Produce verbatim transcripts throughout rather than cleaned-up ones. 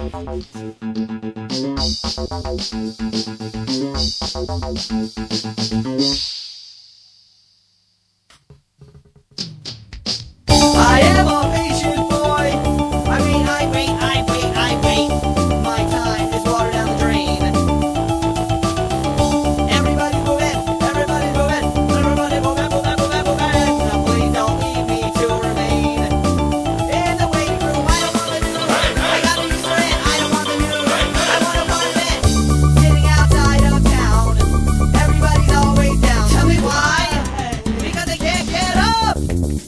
I am a patient boy. I mean, I wait, I wait, I wait. My time is water down the drain. Everybody's moving, everybody's moving, everybody's moving, moving, moving, moving. Now please don't leave me to remain in the waiting room. I don't want the news. I got the news for it. I don't want the news. I want a part of it. Sitting outside of town. Everybody's always down. Tell me why? Because they can't get up.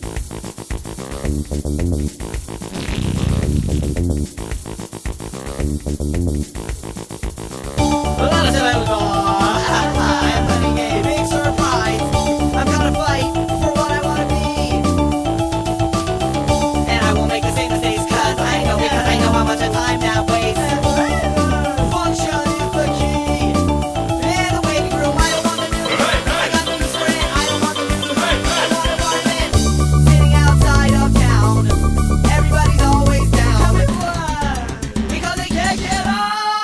A lot of times, I am having a big surprise. I'm gonna fight for what I wanna be. And I won't make the same mistakes, cause I know, because I know how much of time that wastes. Function is the key. In the waiting room, I don't want the news. I got the news for it, I don't want the news. I want a part of it. Sitting outside of town. Everybody's always down. Because they can't get up.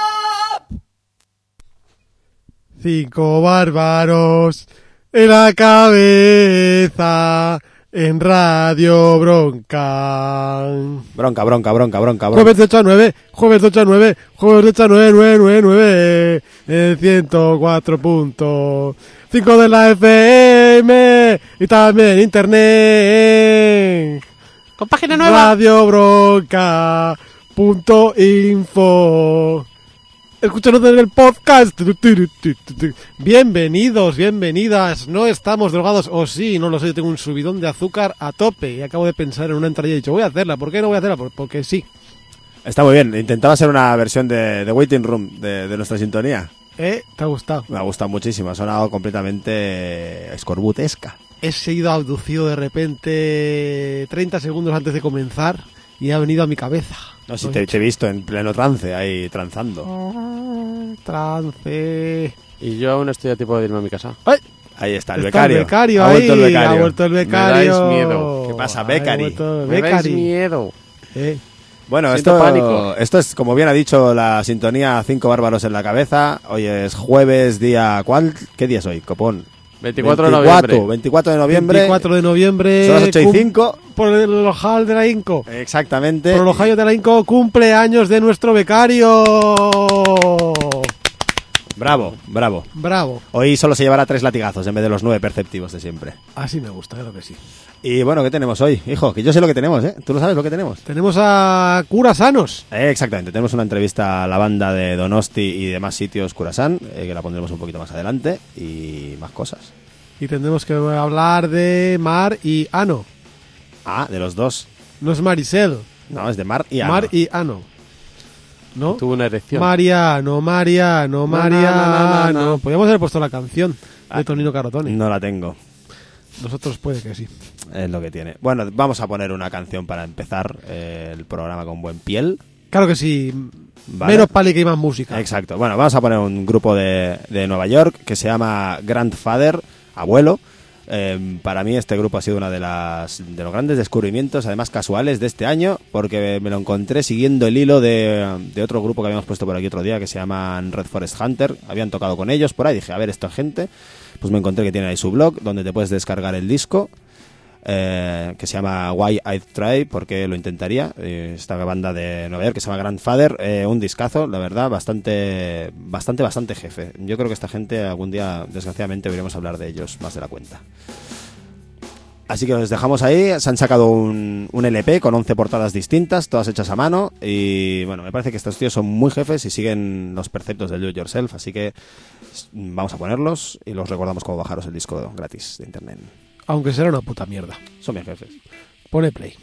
Cinco bárbaros en la cabeza en Radio Bronca. Bronca, bronca, bronca, bronca, bronca. Jueves de ocho a nueve, jueves de ocho a nueve, jueves de ocho a nueve, nueve, nueve, nueve, en ciento cuatro punto cinco de la F M y también internet. Con página nueva. Radio Bronca punto info. Escúchanos en el podcast. Bienvenidos, bienvenidas. No estamos drogados, o sí, no lo sé. Yo tengo un subidón de azúcar a tope y acabo de pensar en una entrada y he dicho, voy a hacerla. ¿Por qué no voy a hacerla? Por- Porque sí. Está muy bien. Intentaba hacer una versión de, de Waiting Room de, de nuestra sintonía. ¿Eh? ¿Te ha gustado? Me ha gustado muchísimo. Ha sonado completamente escorbutesca. He sido abducido de repente treinta segundos antes de comenzar y ha venido a mi cabeza. No, si Lo he te, dicho. te he visto en pleno trance, ahí tranzando. Ah, Trance. Y yo aún estoy a tiempo de irme a mi casa. ¡Ay! Ahí está, el Está becario. el becario ha ahí. vuelto el becario. Ha vuelto el Me becario. dais miedo. ¿Qué pasa, Ha becari? vuelto el Me dais becari. miedo. Eh. Bueno, Siento esto, pánico. esto es, como bien ha dicho la sintonía, cinco bárbaros en la cabeza. Hoy es jueves, día... ¿Cuál? ¿Qué día es hoy, copón? veinticuatro de noviembre. veinticuatro de noviembre. veinticuatro de noviembre. Son las ocho y cum- cinco. Por el ojal de la Inco. Exactamente. Por el ojal de la Inco, cumpleaños de nuestro becario. Bravo, bravo. Bravo. Hoy solo se llevará tres latigazos en vez de los nueve perceptivos de siempre. Así me gusta, claro que sí. Y bueno, ¿qué tenemos hoy? Hijo, que yo sé lo que tenemos, ¿eh? ¿Tú lo sabes lo que tenemos? Tenemos a Curasanos. Eh, exactamente, tenemos una entrevista a la banda de Donosti y demás sitios Curasan, eh, que la pondremos un poquito más adelante, y más cosas. Y tendremos que hablar de Mar y Ano. Ah, de los dos. No es Maricel. No, es de Mar y Ana. Mar y Ano. ¿No? Tuve una erección. Mariano, Mariano, No, no, Mariano. no, no, no. Podríamos haber puesto la canción de Ah, Tonino Carotone. No la tengo, Nosotros puede que sí. es lo que tiene. Bueno, vamos a poner una canción para empezar eh, el programa con buen piel. Claro que sí. Vale. Menos pali que y más música. Exacto. Bueno, vamos a poner un grupo de, de Nueva York que se llama Grandfather, abuelo. Eh, para mí este grupo ha sido uno de, las, de los grandes descubrimientos, además casuales, de este año, porque me lo encontré siguiendo el hilo de, de otro grupo que habíamos puesto por aquí otro día, que se llaman Red Forest Hunter. Habían tocado con ellos por ahí, dije, a ver, esta gente. Pues me encontré que tienen ahí su blog, donde te puedes descargar el disco, eh, que se llama Why I'd Try, porque lo intentaría. Eh, esta banda de Nueva York que se llama Grandfather, eh, un discazo, la verdad, bastante, bastante, bastante jefe. Yo creo que esta gente algún día, desgraciadamente, veremos hablar de ellos más de la cuenta. Así que os dejamos ahí. Se han sacado un, un L P con once portadas distintas, todas hechas a mano. Y bueno, me parece que estos tíos son muy jefes y siguen los preceptos del do it yourself. Así que vamos a ponerlos y los recordamos cómo bajaros el disco gratis de internet. Aunque será una puta mierda. Son mis jefes. Pone play.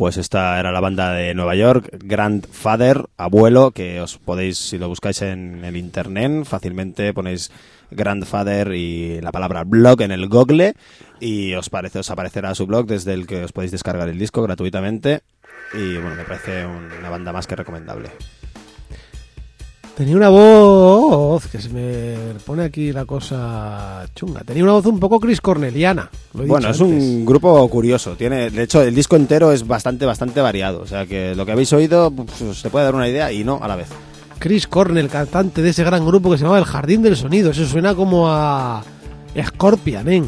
Pues esta era la banda de Nueva York, Grandfather, abuelo, que os podéis, si lo buscáis en el internet, fácilmente ponéis Grandfather y la palabra blog en el Google y os, parece, os aparecerá su blog desde el que os podéis descargar el disco gratuitamente y bueno, me parece una banda más que recomendable. Tenía una voz que se me pone aquí la cosa chunga. Tenía una voz un poco Chris Corneliana. Lo he Bueno, dicho es antes. un grupo curioso. Tiene, de hecho, el disco entero es bastante, bastante variado. O sea que lo que habéis oído pues, se puede dar una idea y no a la vez. Chris Cornell, cantante de ese gran grupo que se llamaba El Jardín del Sonido. Eso suena como a Scorpion, ¿eh?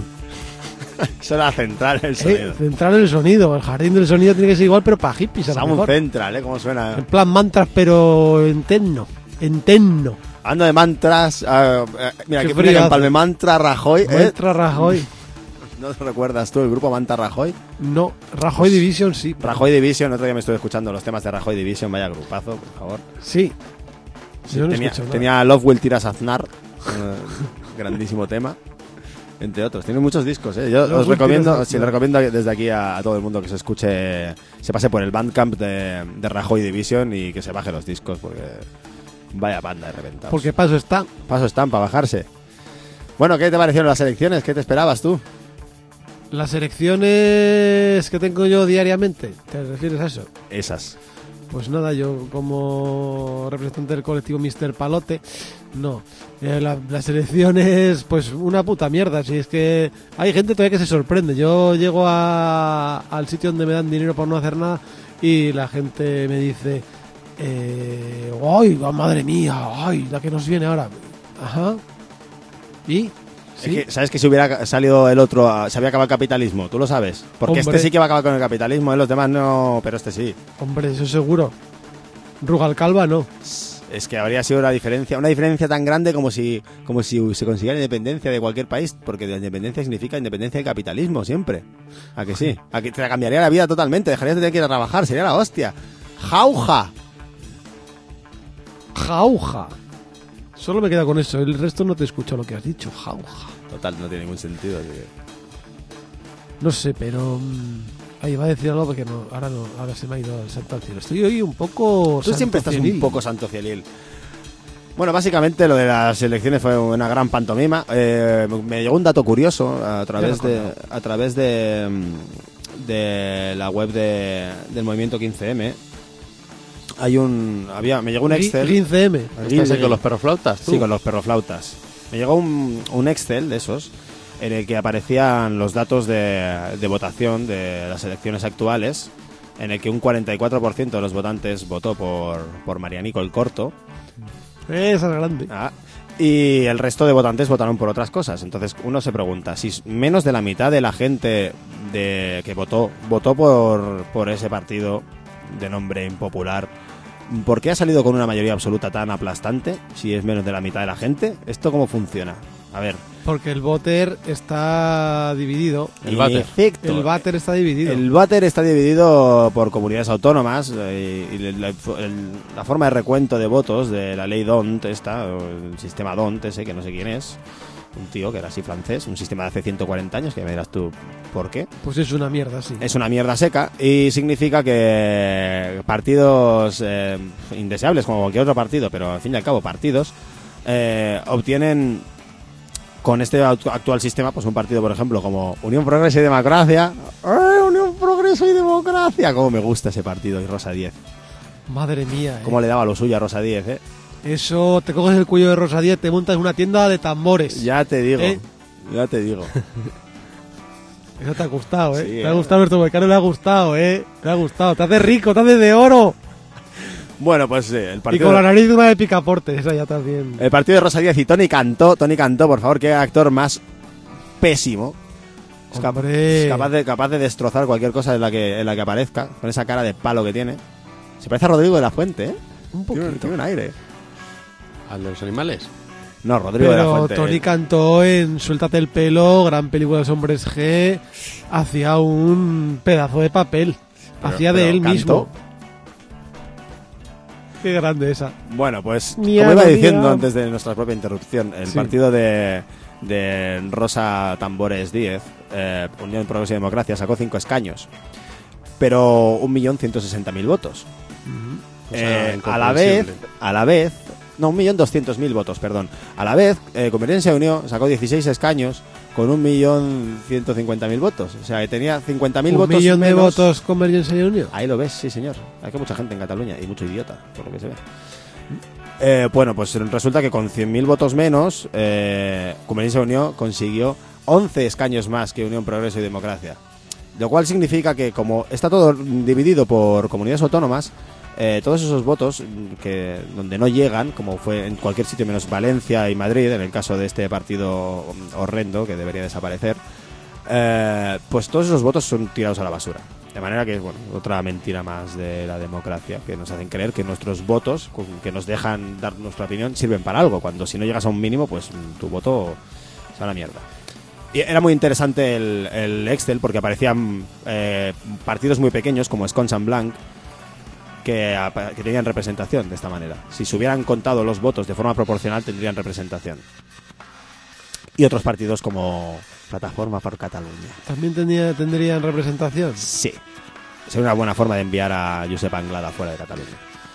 Eso era central el Eh, sonido. Central el sonido. El Jardín del Sonido tiene que ser igual, pero para hippies. A lo Sound mejor. Central, ¿eh? ¿Cómo suena? En plan mantras, pero en techno. En techno. Hablando de mantras, ah, eh, mira, Qué que frío mira que hace. empalme Mantra Rajoy, ¿eh? Mantra Rajoy. ¿No te recuerdas tú el grupo Mantra Rajoy? No, Rajoy Division sí. Rajoy Division, otro día me estuve escuchando los temas de Rajoy Division, vaya grupazo, por favor. Sí. Yo no tenía, escucho nada. tenía Love Will Tiras Aznar, eh, grandísimo tema, entre otros. Tiene muchos discos, ¿eh? Yo Love os Will recomiendo, Tiras sí, Aznar. le recomiendo desde aquí a, a todo el mundo que se escuche, se pase por el Bandcamp de, de Rajoy Division y que se baje los discos, porque vaya banda de reventados. Porque paso está. Paso están para bajarse. Bueno, ¿qué te parecieron las elecciones? ¿Qué te esperabas tú? Las elecciones que tengo yo diariamente, ¿te refieres a eso? Esas. Pues nada, yo como representante del colectivo mister Palote, no. Eh, la- las elecciones, pues una puta mierda. Si es que hay gente todavía que se sorprende. Yo llego a- al sitio donde me dan dinero por no hacer nada y la gente me dice, eh, ¡ay, madre mía! ¡Ay, la que nos viene ahora! Ajá. ¿Y? ¿Sí? Es que, ¿sabes que si hubiera salido el otro, ah, se había acabado el capitalismo? ¿Tú lo sabes? Porque Hombre. este sí que va a acabar con el capitalismo, ¿eh? Los demás no, pero este sí. Hombre, eso seguro. Rugalcalva no. Es que habría sido una diferencia, una diferencia tan grande como si, como si se consiguiera la independencia de cualquier país, porque la independencia significa independencia del capitalismo siempre. ¿A que sí? A que te cambiaría la vida totalmente, dejarías de tener que ir a trabajar, sería la hostia. ¡Jauja! Jauja. Solo me queda con eso. El resto no te escucho lo que has dicho. Jauja. Total, no tiene ningún sentido. Tío. No sé, pero... mm, Ahí va a decir algo porque no, ahora no, ahora se me ha ido el santo al cielo. Estoy hoy un poco... Tú siempre estás un poco santo cielil. Bueno, básicamente lo de las elecciones fue una gran pantomima. Eh, me llegó un dato curioso a través Ya lo he de a través de, mm, de la web de, del movimiento quince eme. Hay un había me llegó un Excel. quince eme. ¿Estás ahí con los perroflautas, tú? Sí, con los perroflautas. Me llegó un, un Excel de esos en el que aparecían los datos de, de votación de las elecciones actuales, en el que un cuarenta y cuatro por ciento de los votantes votó por, por Marianico el Corto. Esa es grande. Ah, y el resto de votantes votaron por otras cosas. Entonces uno se pregunta, si menos de la mitad de la gente de, que votó votó por, por ese partido de nombre impopular, ¿por qué ha salido con una mayoría absoluta tan aplastante si es menos de la mitad de la gente? ¿Esto cómo funciona? A ver. Porque el voter está dividido. El váter. Efecto. El váter está dividido. El váter está dividido por comunidades autónomas eh, y la, el- la forma de recuento de votos de la ley D O N T, esta, o el sistema D O N T ese que no sé quién es, un tío que era así francés, un sistema de hace ciento cuarenta años, que me dirás tú por qué. Pues es una mierda, sí. Es una mierda seca y significa que partidos eh, indeseables, como cualquier otro partido, pero al fin y al cabo partidos, eh, obtienen con este act- actual sistema, pues un partido, por ejemplo, como Unión Progreso y Democracia. ¡Ay, Unión Progreso y Democracia! Cómo me gusta ese partido y Rosa Díez. Madre mía, Cómo eh. le daba lo suyo a Rosa Díez, ¿eh? Eso, te coges el cuello de Rosa Díez, te montas en una tienda de tambores. Ya te digo, ¿Eh? ya te digo. Eso te ha gustado, ¿eh? Sí, te ha eh. gustado, Alberto Volcano, le ha gustado, ¿eh? Te ha gustado. Te hace rico, te hace de oro. Bueno, pues sí, el Y partido... con la nariz de una de picaporte, esa ya también. El partido de Rosa Díez y Tony Cantó, Tony Cantó, por favor, qué actor más pésimo. Es cap- Hombre. es capaz de, capaz de destrozar cualquier cosa en la que en la que aparezca, con esa cara de palo que tiene. Se parece a Rodrigo de la Fuente, ¿eh? Un Tiene, poquito. tiene un aire. ¿Al de los animales? No, Rodrigo de la Pero Fuente. Tony eh. cantó en Suéltate el pelo, gran película de los hombres G, hacía un pedazo de papel, Pero- hacía de pero él cantó. mismo. Qué grande esa. Bueno, pues Mía, como iba mía. diciendo antes de nuestra propia interrupción, el Sí. partido de, de Rosa Tambores Díez, eh, Unión Progreso y Democracia, sacó cinco escaños. pero un millón ciento sesenta mil votos. O sea, Eh, a la vez, incomprensible. a la vez, no, un millón doscientos mil votos, perdón. A la vez, eh, Convergencia y Unió sacó dieciséis escaños con un millón ciento cincuenta mil votos. O sea, que tenía cincuenta mil Un votos millón de menos. votos Convergencia y Unió. Ahí lo ves, sí, señor. Hay que mucha gente en Cataluña y mucho idiota, por lo que se ve. Eh, bueno, pues resulta que con cien mil votos menos, eh, Convergencia y Unió consiguió once escaños más que Unión, Progreso y Democracia. Lo cual significa que, como está todo dividido por comunidades autónomas, eh, todos esos votos que donde no llegan, como fue en cualquier sitio menos Valencia y Madrid, en el caso de este partido horrendo que debería desaparecer, eh, pues todos esos votos son tirados a la basura. De manera que es, bueno, otra mentira más de la democracia, que nos hacen creer que nuestros votos, con- que nos dejan dar nuestra opinión, sirven para algo, cuando si no llegas a un mínimo, pues tu voto se va a la mierda. Y era muy interesante el, el Excel, porque aparecían eh, partidos muy pequeños, como Escons en Blanc, que, apa- que tenían representación de esta manera. Si se hubieran contado los votos de forma proporcional, tendrían representación. Y otros partidos como Plataforma por Cataluña. También tenía, tendrían representación. Sí. Sería una buena forma de enviar a Josep Anglada fuera de Cataluña.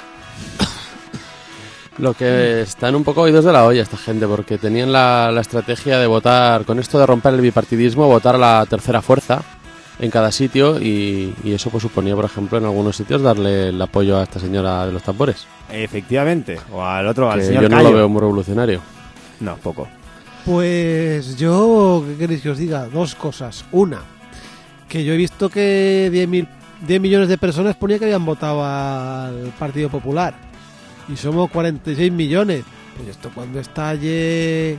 Lo que están un poco oídos de la olla esta gente, porque tenían la, la estrategia de votar, con esto de romper el bipartidismo, votar a la tercera fuerza en cada sitio y, y eso pues suponía, por ejemplo, en algunos sitios darle el apoyo a esta señora de los tambores. Efectivamente. O al otro, al Que señor yo no Cayo. lo veo muy revolucionario. No, poco. Pues yo, ¿qué queréis que os diga? Dos cosas. Una, que yo he visto que diez mil, diez millones de personas ponía que habían votado al Partido Popular. Y somos cuarenta y seis millones. Pues esto cuando estalle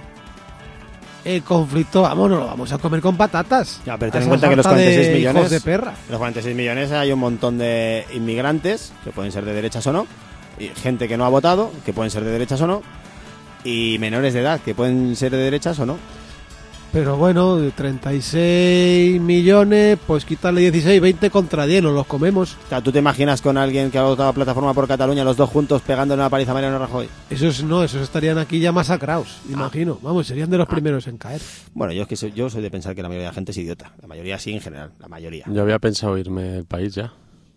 el conflicto, vamos, no lo vamos a comer con patatas. Ya, pero A ten en esa cuenta que los sarta de cuarenta y seis hijos millones... de perra. En los cuarenta y seis millones hay un montón de inmigrantes, que pueden ser de derechas o no, y gente que no ha votado, que pueden ser de derechas o no, y menores de edad, que pueden ser de derechas o no. Pero bueno, de treinta y seis millones, pues quitarle dieciséis, veinte contra diez, nos los comemos. O sea, ¿tú te imaginas con alguien que ha votado a Plataforma por Cataluña, los dos juntos, pegándole una paliza a Mariano Rajoy? Esos no, esos estarían aquí ya masacrados, imagino. Vamos, serían de los primeros en caer. Bueno, yo es que soy, yo soy de pensar que la mayoría de la gente es idiota. La mayoría sí, en general, la mayoría. Yo había pensado irme del país ya.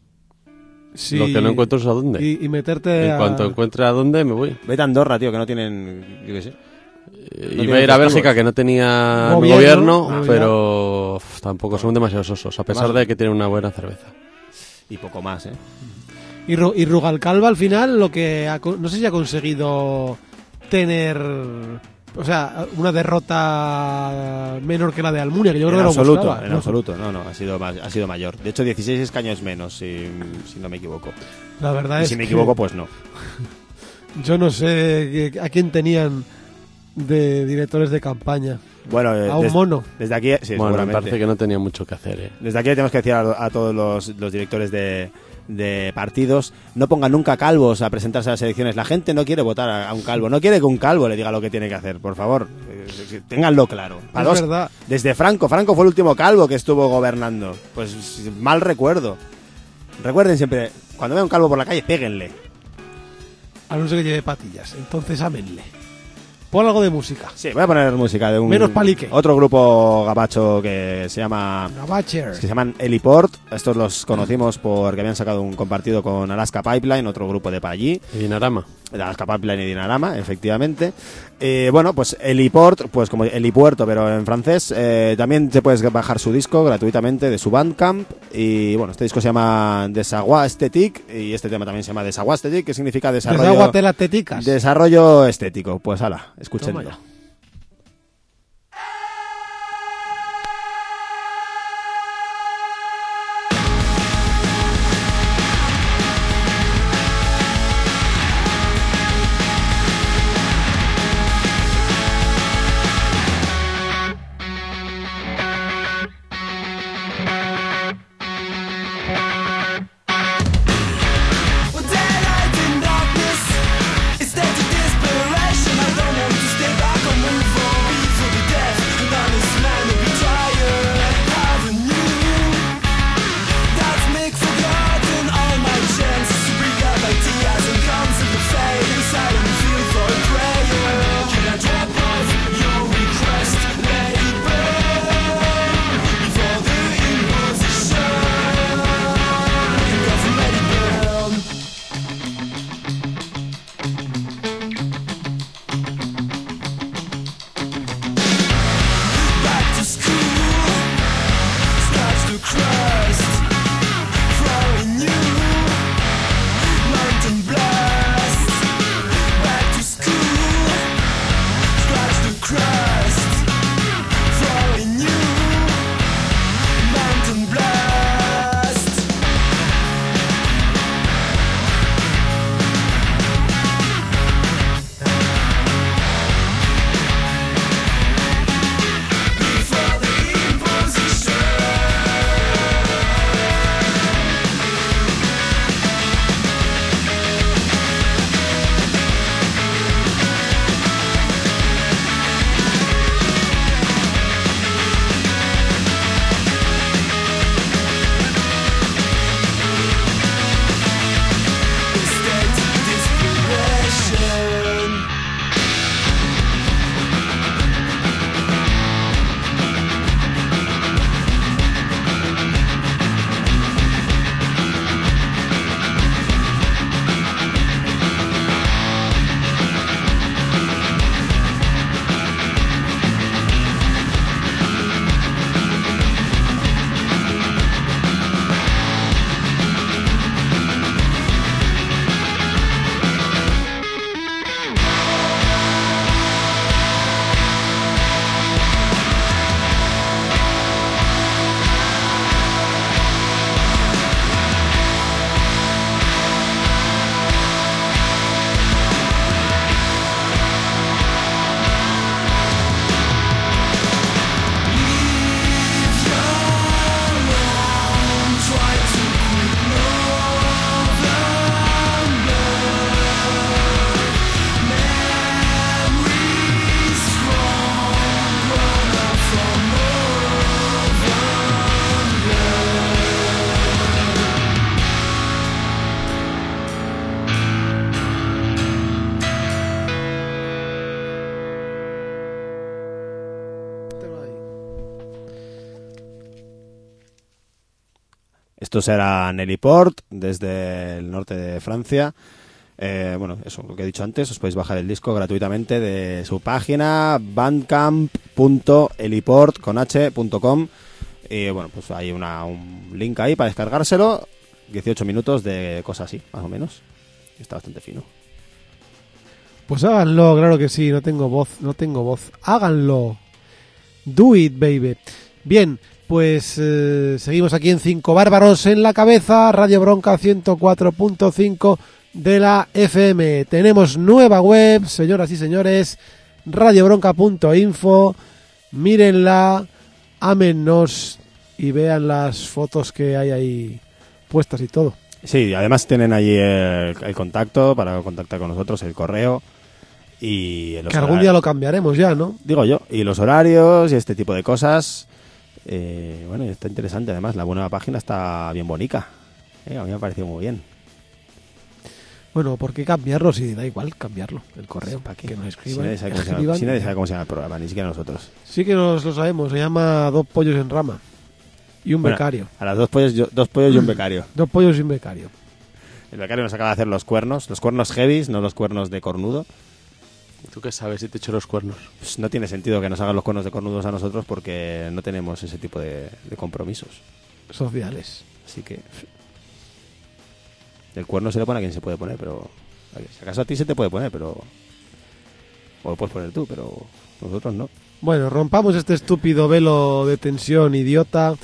Sí. Lo que no encuentro es a dónde. Y, y meterte En a... cuanto encuentre a dónde, me voy. Vete a Andorra, tío, que no tienen... Yo qué sé. Eh, No Iba a ir a tienen Bélgica, testigos. que no tenía Gobierno, gobierno, no, pero uf, tampoco son demasiado sosos, a pesar Además- de que tienen una buena cerveza. Y poco más, ¿eh? Y, Ru- y Rugalcalva al final, lo que ha co- no sé si ha conseguido tener, o sea, una derrota menor que la de Almunia, que yo creo En que lo absoluto, buscaba, en ¿no? absoluto. No, no, ha sido, ma- ha sido mayor. De hecho, dieciséis escaños menos, si, si no me equivoco. La verdad Y es si me que equivoco, pues no. yo no sé que- a quién tenían de directores de campaña. Bueno, eh, A un des- mono. desde aquí, sí, Bueno, me seguramente. parece que no tenía mucho que hacer, ¿eh? Desde aquí tenemos que decir a, a todos los, los directores de, de partidos, no pongan nunca calvos a presentarse a las elecciones. La gente no quiere votar a, a un calvo, no quiere que un calvo le diga lo que tiene que hacer, por favor. Eh, ténganlo claro. Es verdad. Desde Franco, Franco fue el último calvo que estuvo gobernando. Pues mal recuerdo. Recuerden siempre, cuando vean un calvo por la calle, péguenle. A no ser que lleve patillas, entonces ámenle. Pon algo de música. Sí, voy a poner música de un Menos palique. otro grupo gabacho que se llama Gabacher. que se llaman Heliport. Estos los conocimos porque habían sacado un compartido con Alaska Pipeline, otro grupo de para allí. Y Dinarama. De Alaska Pipeline y Dinarama, efectivamente. Eh, bueno, pues Heliport, pues como Helipuerto, pero en francés. Eh, también te puedes bajar su disco gratuitamente de su Bandcamp. Y bueno, este disco se llama Desagua Aesthetic. Y este tema también se llama Desagua Aesthetic, que significa desarrollo, Desagüate las teticas. desarrollo estético. Pues ala, escúchenlo. Toma ya. Well, daylight in darkness, it's state of desperation. I don't want to stay back Estos eran Heliport, desde el norte de Francia. Eh, bueno, eso, lo que he dicho antes, os podéis bajar el disco gratuitamente de su página bandcamp punto heliport con h punto com. Y bueno, pues hay una, un link ahí para descargárselo. dieciocho minutos de cosas así, más o menos. Está bastante fino. Pues háganlo, claro que sí, no tengo voz, no tengo voz. Háganlo. Do it, baby. Bien, pues eh, seguimos aquí en Cinco Bárbaros en la Cabeza, Radio Bronca ciento cuatro punto cinco de la F M. Tenemos nueva web, señoras y señores, radio bronca punto info. Mírenla, ámennos y vean las fotos que hay ahí puestas y todo. Sí, además tienen allí el, el contacto para contactar con nosotros, el correo y los Que algún día lo cambiaremos ya, ¿no? Digo yo, y los horarios y este tipo de cosas. Eh, bueno, está interesante además, la nueva página está bien bonita. Eh, a mí me ha parecido muy bien. Bueno, ¿por qué cambiarlo? Si da igual cambiarlo, el correo, ¿Para qué? que nos Si escriban. nadie sabe cómo se llama, escriban. si nadie sabe cómo se llama el programa, ni siquiera nosotros. Sí que nos lo sabemos, se llama Dos Pollos en Rama y un Bueno, becario. A las dos pollos, yo- dos pollos y un becario. Dos pollos y un becario. El becario nos acaba de hacer los cuernos, los cuernos heavies, no los cuernos de cornudo. ¿Tú qué sabes si te echo los cuernos? Pues no tiene sentido que nos hagan los cuernos de cornudos a nosotros porque no tenemos ese tipo de, de compromisos. Sociales. Así que el cuerno se le pone a quien se puede poner, pero si acaso a ti se te puede poner, pero o lo puedes poner tú, pero nosotros no. Bueno, rompamos este estúpido velo de tensión idiota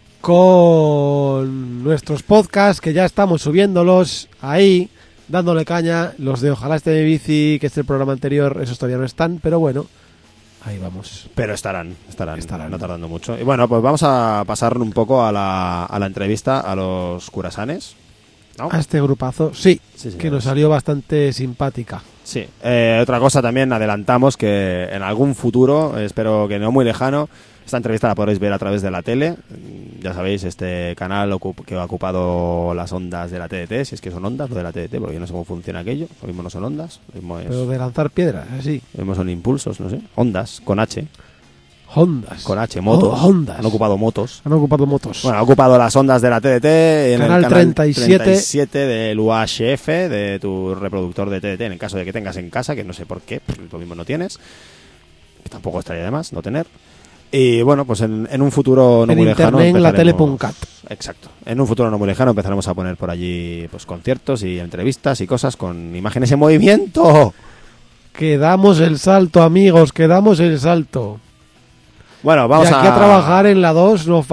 con nuestros podcasts, que ya estamos subiéndolos ahí, dándole caña. Los de Ojalá esté mi bici, que es el programa anterior, esos todavía no están, pero bueno, ahí vamos. Pero estarán, estarán, Estarán. no tardando mucho. Y bueno, pues vamos a pasar un poco a la, a la entrevista a los curasanes, ¿no? A este grupazo, sí, Sí, señores. que nos salió bastante simpática. Sí. Eh, otra cosa también adelantamos que en algún futuro, espero que no muy lejano, esta entrevista la podréis ver a través de la tele. Ya sabéis, este canal ocup- que ha ocupado las ondas de la T D T, si es que son ondas lo de la T D T, porque yo no sé cómo funciona aquello. Lo mismo no son ondas, lo mismo, es, Pero de lanzar piedras, así. lo mismo son impulsos, no sé. Ondas, con H. Hondas. Con H, motos. Oh, Hondas. Han ocupado motos. Han ocupado motos. Bueno, ha ocupado las ondas de la T D T en Canal el canal treinta y siete. treinta y siete del U H F, de tu reproductor de T D T, en el caso de que tengas en casa, que no sé por qué, pues lo mismo no tienes, que tampoco estaría de más no tener. Y bueno, pues en, en un futuro no en muy lejano internet, en la empezaremos- tele.cat. Exacto. En un futuro no muy lejano empezaremos a poner por allí pues conciertos y entrevistas y cosas con imágenes en movimiento. Que damos el salto, amigos, que damos el salto. Bueno, vamos y aquí a... a trabajar en la dos nos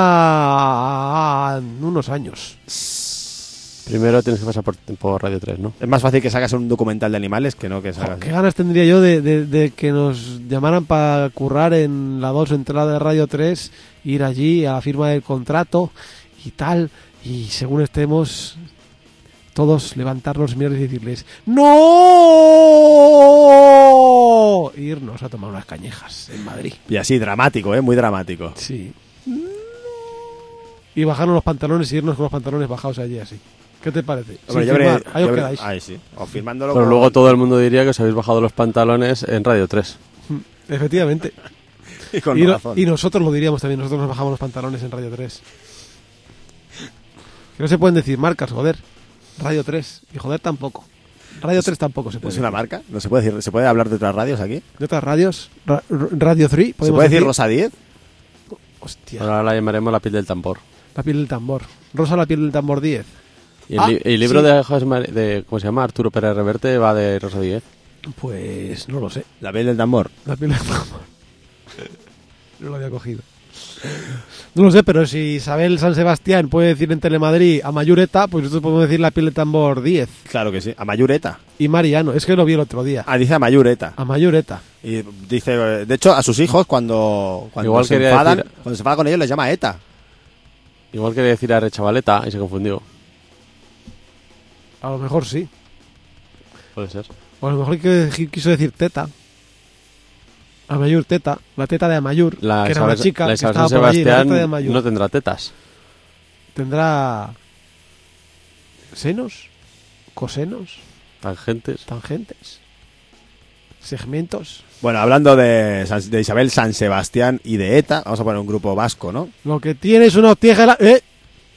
falta unos años. Primero tienes que pasar por, por Radio tres, ¿no? Es más fácil que sacas un documental de animales que no que Jo, sacas. qué ganas tendría yo de, de- de que nos llamaran para currar en la dos entrada de Radio tres, ir allí a la firma del contrato y tal, y según estemos todos levantarnos, mirar y decirles ¡No! E irnos a tomar unas cañejas en Madrid. Y así dramático, eh, muy dramático. Sí. Y bajarnos los pantalones y irnos con los pantalones bajados allí así. ¿Qué te parece? Hombre, Sin yo firmar, habré- ahí yo os habré- quedáis. ahí sí. O firmándolo Pero con- luego todo el mundo diría que os habéis bajado los pantalones en Radio tres. Efectivamente. y con Y, no- razón. y nosotros lo diríamos también, nosotros nos bajamos los pantalones en Radio tres. Que no se pueden decir marcas, joder. Radio tres. Y joder tampoco. Radio tres tampoco se puede ¿Es una decir. marca? ¿No se puede decir? ¿Se puede hablar de otras radios aquí? ¿De otras radios? Ra- R- Radio tres. ¿Se ¿podemos puede decir Rosa diez? Hostia. Ahora la llamaremos La piel del tambor. La piel del tambor. Rosa la piel del tambor diez. Y el, Ah, li- el libro sí. de, José Mar- de, ¿cómo se llama? Arturo Pérez Reverte va de Rosa diez. Pues no lo sé. La piel del tambor. La piel del tambor. No lo había cogido. No lo sé, pero si Isabel San Sebastián puede decir en Telemadrid a Mayureta, pues nosotros podemos decir la piel del tambor diez. Claro que sí. A Mayureta. Y Mariano, es que lo vi el otro día. Ah, dice a Mayureta. A Mayureta. Y dice, eh, de hecho, a sus hijos cuando, cuando Igual se quería enfadan, decir- cuando se enfadan con ellos les llama ETA. Igual quería decir a Rechavaleta y se confundió. A lo mejor sí. Puede ser. O a lo mejor que quiso decir teta. Amayur teta. La teta de Amayur. La que era Isabel, una chica la que Isabel estaba San por allí. La Sebastián teta de Amayur. no tendrá tetas. Tendrá senos, cosenos, Tangentes. tangentes, segmentos. Bueno, hablando de, San- de Isabel San Sebastián y de ETA, vamos a poner un grupo vasco, ¿no? Lo que tiene es una hostia. La... ¡Eh!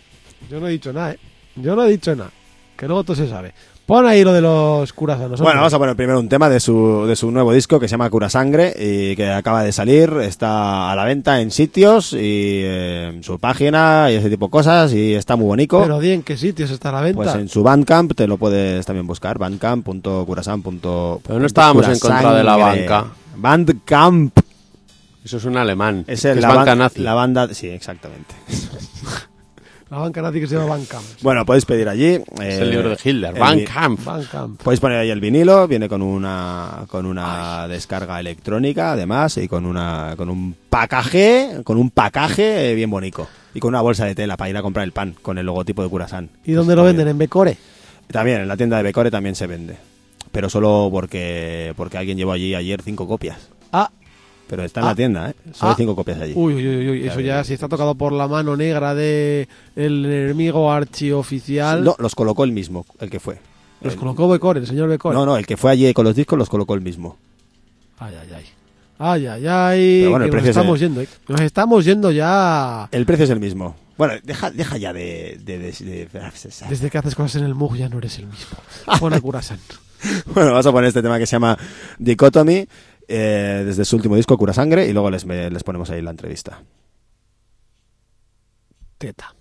Yo no he dicho nada, ¿eh? Yo no he dicho nada. Que luego todo se sabe. Pon ahí lo de los curasanos. Bueno, vamos a poner primero un tema de su, de su nuevo disco que se llama Curasangre y que acaba de salir. Está a la venta en sitios y eh, en su página y ese tipo de cosas y está muy bonito. Pero di en qué sitios está a la venta. Pues en su Bandcamp te lo puedes también buscar, bandcamp punto curasan punto com. Pero no estábamos en contra de la banca. Bandcamp. Eso es un alemán. Es, el, es la banca ban- nazi. La banda, sí, exactamente. La banca nazi que se llama Bandcamp. Bueno, podéis pedir allí. Es eh, el libro de Hitler. el Bandcamp. Bandcamp. Podéis poner ahí el vinilo, viene con una con una descarga electrónica además y con una con un pacaje, con un pacaje eh, bien bonito y con una bolsa de tela para ir a comprar el pan con el logotipo de Curasan. ¿Y dónde lo venden? ¿En Becore? También en la tienda de Becore también se vende, pero solo porque porque alguien llevó allí ayer cinco copias. Ah, Pero está en Ah. la tienda, ¿eh? Solo Ah. hay cinco copias allí. uy, uy, uy, uy, eso ya si está tocado por la mano negra de el enemigo archioficial. No, los colocó el mismo, el que fue. Los El- colocó Becore, el señor Becore. No, no, el que fue allí con los discos los colocó el mismo. Ay, ay, ay. Ay, ay, ay. Pero bueno, el que nos precio es estamos el- yendo, ¿eh? Nos estamos yendo ya. El precio es el mismo. Bueno, deja, deja ya de... de, de- de- Desde que haces cosas en el Mug ya no eres el mismo. Pon a Curasan. Bueno, vamos a poner este tema que se llama Dichotomy, eh, desde su último disco, Curasangre, y luego les, me- les ponemos ahí la entrevista. Teta.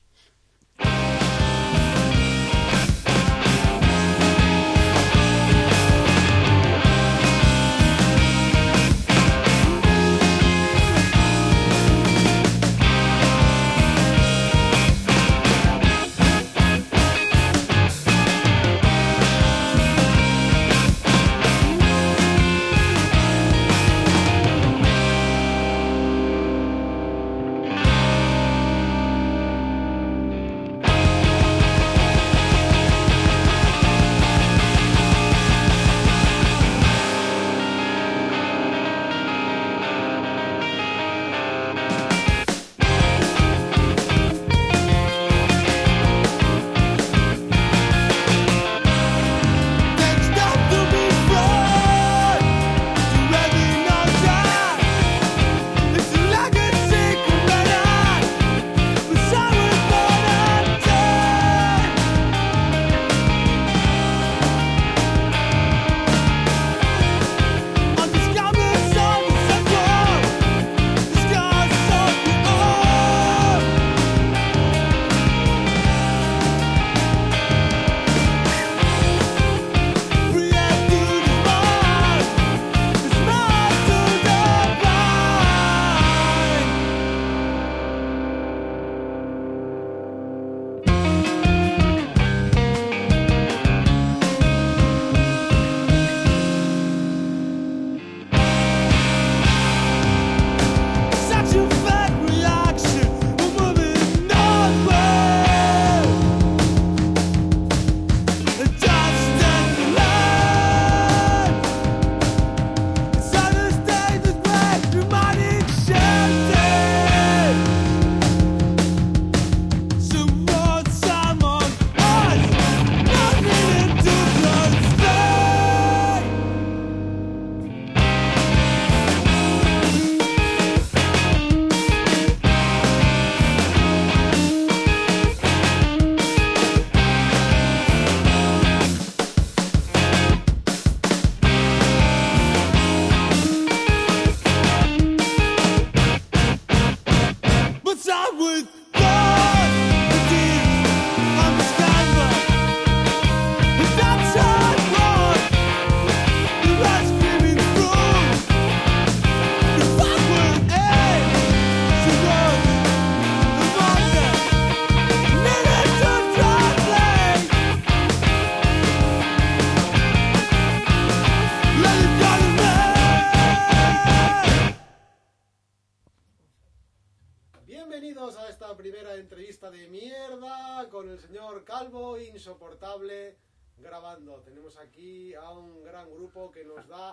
Bienvenidos a esta primera entrevista de mierda con el señor Calvo Insoportable grabando. Tenemos aquí a un gran grupo que nos da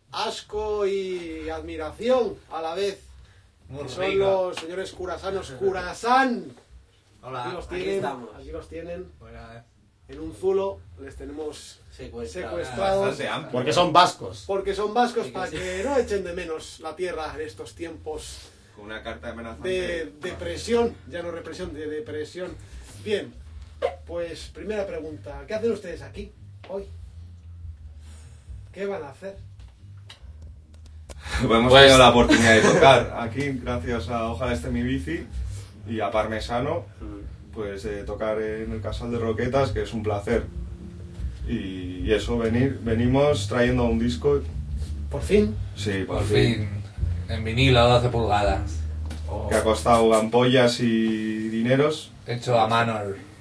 asco y admiración a la vez. Muy Son rico. los señores curasanos Curasan. Hola, Aquí los aquí tienen, estamos. aquí los tienen. Buena, En un zulo les tenemos secuestrado. secuestrados Bastante amplio. Porque son vascos. porque son vascos Sí, que para sí. que no echen de menos la tierra en estos tiempos Con una carta amenazante. de depresión, ya no represión, de depresión. Bien, pues primera pregunta. ¿Qué hacen ustedes aquí hoy? ¿Qué van a hacer? Pues hemos Pues- tenido la oportunidad de tocar aquí, gracias a Ojalá esté mi bici y a Parmesano, pues eh, tocar en el Casal de Roquetas, que es un placer. Y, y eso, venir, venimos trayendo un disco. Por fin. Sí, por, Por fin. fin, en vinilo, doce pulgadas. Que ha costado ampollas y dineros. Hecho a mano.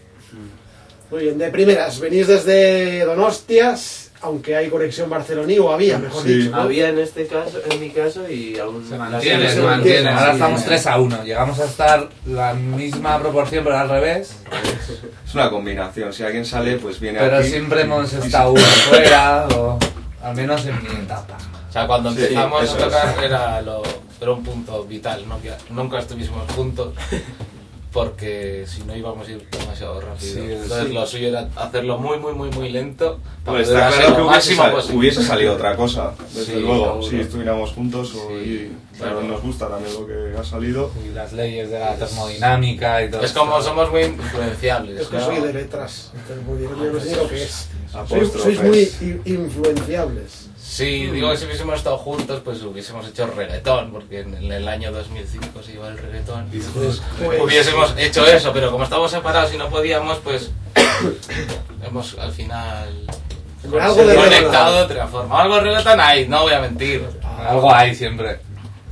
Muy bien, de primeras, venís desde Donostias, aunque hay conexión barceloní, o había, mejor Sí. dicho, ¿no? Había en este caso, en mi caso, y algún... Se Sí, mantiene, se se mantiene, mantiene. Ahora sí, estamos sí. tres a uno. Llegamos a estar la misma proporción, pero al revés. Es una combinación, si alguien sale, pues viene Pero aquí. siempre hemos estado uno fuera, o al menos en mi etapa. O sea, cuando Sí, empezamos eso a tocar era, lo, era un punto vital, ¿no? Que nunca estuviésemos juntos porque si no íbamos a ir demasiado rápido. Sí, Entonces sí. lo suyo era hacerlo muy, muy, muy, muy lento para Pues poder está hacer claro que lo hubiese, máximo sal- posible. hubiese salido otra cosa, desde Sí, luego, seguro. si estuviéramos juntos. O, Sí, y, pero claro. nos gusta también lo que ha salido. Y las leyes de la termodinámica y todo Es como esto. somos muy influenciables. Es que ¿no? soy de letras, entonces muy bien, yo no sé ni lo que es. Sois, Apóstrofes. sois muy in- influenciables. Sí, digo que si hubiésemos estado juntos, pues hubiésemos hecho reggaetón, porque en el año dos mil cinco se iba el reggaetón. Entonces, Pues- hubiésemos hecho eso, pero como estamos separados y no podíamos, pues hemos al final Pero algo de conectado de reggaetón. otra forma. Algo de reggaetón hay, no voy a mentir. Algo hay siempre.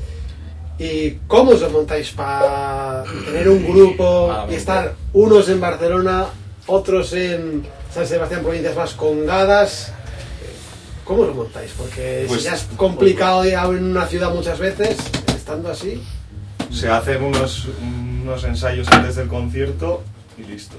¿Y cómo os montáis para tener un grupo y estar unos en Barcelona, otros en San Sebastián, provincias más congadas? ¿Cómo os montáis? Porque Pues- si ya es complicado ir a una ciudad muchas veces, estando así. Se hacen unos, unos ensayos antes del concierto y listo.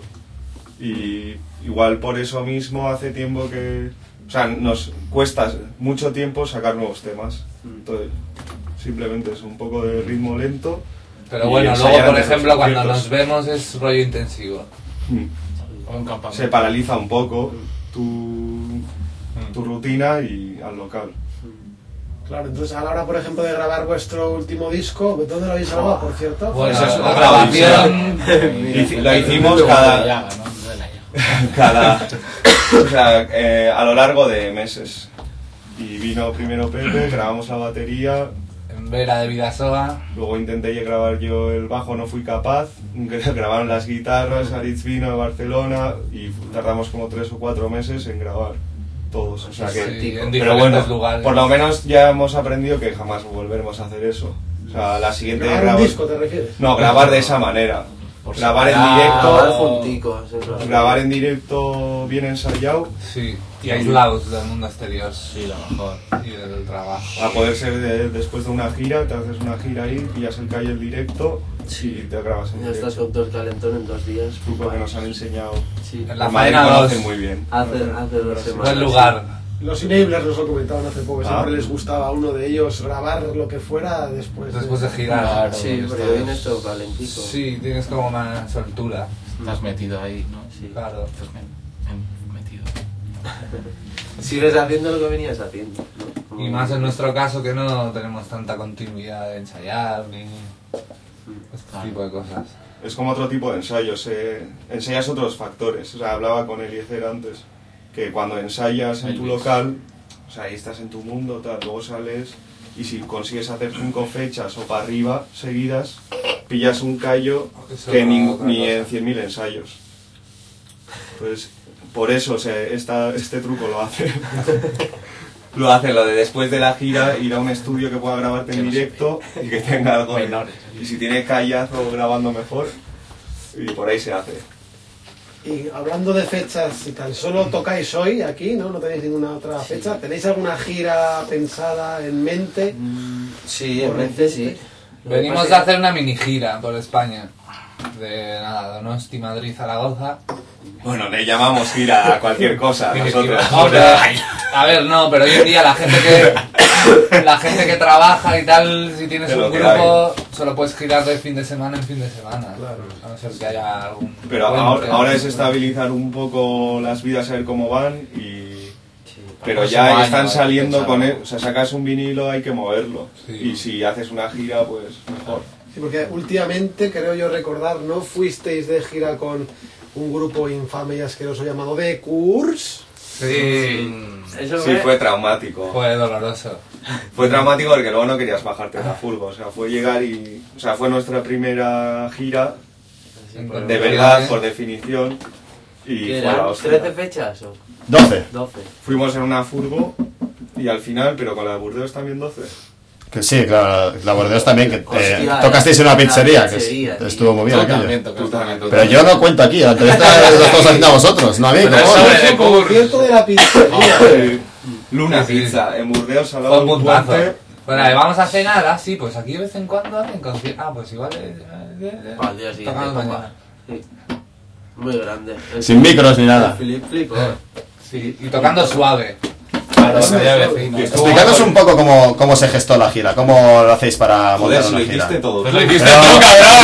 Y igual por eso mismo hace tiempo que... O sea, nos cuesta mucho tiempo sacar nuevos temas. Entonces, simplemente es un poco de ritmo lento. Pero y bueno, ensayar luego, por antes de los ejemplo, cuando conciertos. nos vemos es rollo intensivo. Mm. Como un campamento. Se paraliza un poco tu, tu rutina y al local. Claro, entonces a la hora, por ejemplo, de grabar vuestro último disco, ¿dónde lo habéis grabado, por cierto? Bueno, Eso es la otra grabación... Hici- Lo hicimos De cada... Llaga, ¿no? De la Llaga. cada o sea, eh, a lo largo de meses. Y vino primero Pepe, grabamos la batería, En Vera de Vidasoa. luego intenté grabar yo el bajo, no fui capaz, grabaron las guitarras, Aritz vino de Barcelona y tardamos como tres o cuatro meses en grabar todos. O sea que, Sí, en pero diferentes bueno, lugares. por lo menos ya hemos aprendido que jamás volveremos a hacer eso. O sea, la siguiente ¿Grabar un graba- disco te refieres? No, grabar de esa manera. Por Grabar en separado. Grabar directo, junticos, eso. grabar en directo bien ensayado. Sí, y aislados del mundo exterior. Sí, lo mejor. Y del trabajo. A poder ser de- después de una gira, te haces una gira ahí, pillas el calle el directo y te grabas en Ya estás directo. con todo el calentón en dos días. Truco que nos han enseñado. Sí. En la En Madrid faena conocen dos. muy bien. Hace, hace dos semanas. Buen lugar. Los Enablers nos lo comentaban hace poco, que Ah. siempre les gustaba a uno de ellos grabar lo que fuera después, Después de girar. Claro. Sí, Estás- porque viene esto calentito. Sí, tienes como más soltura. Estás metido ahí, ¿no? Sí. Claro. Estás me- me- metido. Sigues haciendo lo que venías haciendo, ¿no? Y más en nuestro caso que no tenemos tanta continuidad de ensayar ni este Claro. tipo de cosas. Es como otro tipo de ensayos, eh, ensayas otros factores. O sea, hablaba con Eliezer antes, que cuando ensayas en tu Elvis. local, o sea, ahí estás en tu mundo, tal, luego sales y si consigues hacer cinco fechas o para arriba seguidas, pillas un callo Eso que es ni, otra ni cosa. en cien mil ensayos. Pues por eso, o sea, esta, este truco lo hace. Lo hace lo de después de la gira ir a un estudio que pueda grabarte en Que no se directo y que tenga algo de- Menores. y si tiene callazo grabando mejor y por ahí se hace. Y hablando de fechas y tal, solo tocáis hoy aquí, ¿no? No tenéis ninguna otra fecha. ¿Tenéis alguna gira pensada en mente? Sí, en mente sí. Lo que Venimos pasa de es que- hacer una mini gira por España. De nada, Donosti, Madrid, Zaragoza. Bueno, le llamamos gira a cualquier cosa Mini nosotros. gira. No, pero- a ver, no, pero hoy en día la gente que la gente que trabaja y tal, si tienes De un lo que grupo, solo puedes girar de fin de semana en fin de semana. Claro. A no ser que haya algún. Pero puente, ahora, ahora es algo. estabilizar un poco las vidas, a ver cómo van y... Sí. Pero próximo ya año están hay que saliendo con pensarlo. él, o sea, sacas un vinilo hay que moverlo. Sí. Y si haces una gira, pues mejor. Sí, porque últimamente, creo yo recordar, no fuisteis de gira con un grupo infame y asqueroso llamado The Curs. Sí, Eso Sí, me- fue traumático. fue doloroso. Fue traumático porque luego no querías bajarte de la furgo. O sea, fue llegar y... O sea, fue nuestra primera gira, de verdad, por definición. Y ¿Qué fue la eran? hostia. ¿trece fechas o doce. doce? Fuimos en una furgo y al final, pero con la de Burdeos también doce. Que sí, claro, la Bordeaux también, que eh, Hostia, tocasteis en una una pizzería, que pizzería, es- tío. estuvo muy bien Tú aquello. también tocaste. Tú también, tú Pero yo no cuento aquí, la entrevista la estamos haciendo a vosotros, no a mí. Pero ¿cómo? eso de Un Curs. concierto de la pizzería. Luna Sí, sí. Pizza, en Burdeos, al Fue lado un de un puntazo. puente. Bueno, eh, vamos a cenar, ah, sí, pues aquí de vez en cuando hacen conciertos. Ah, pues igual. Eh, eh, eh, Al día siguiente, tocamos toma. mañana. Sí. Muy grande. El Sin micros ni el nada. Philip Flip, Sí, y tocando suave. Claro, que ya vecino. Explicaros un poco cómo, cómo se gestó la gira, cómo lo hacéis para Joder, montar si lo una gira. hiciste todo. Pues tú. lo hiciste Pero- tú, cabrón.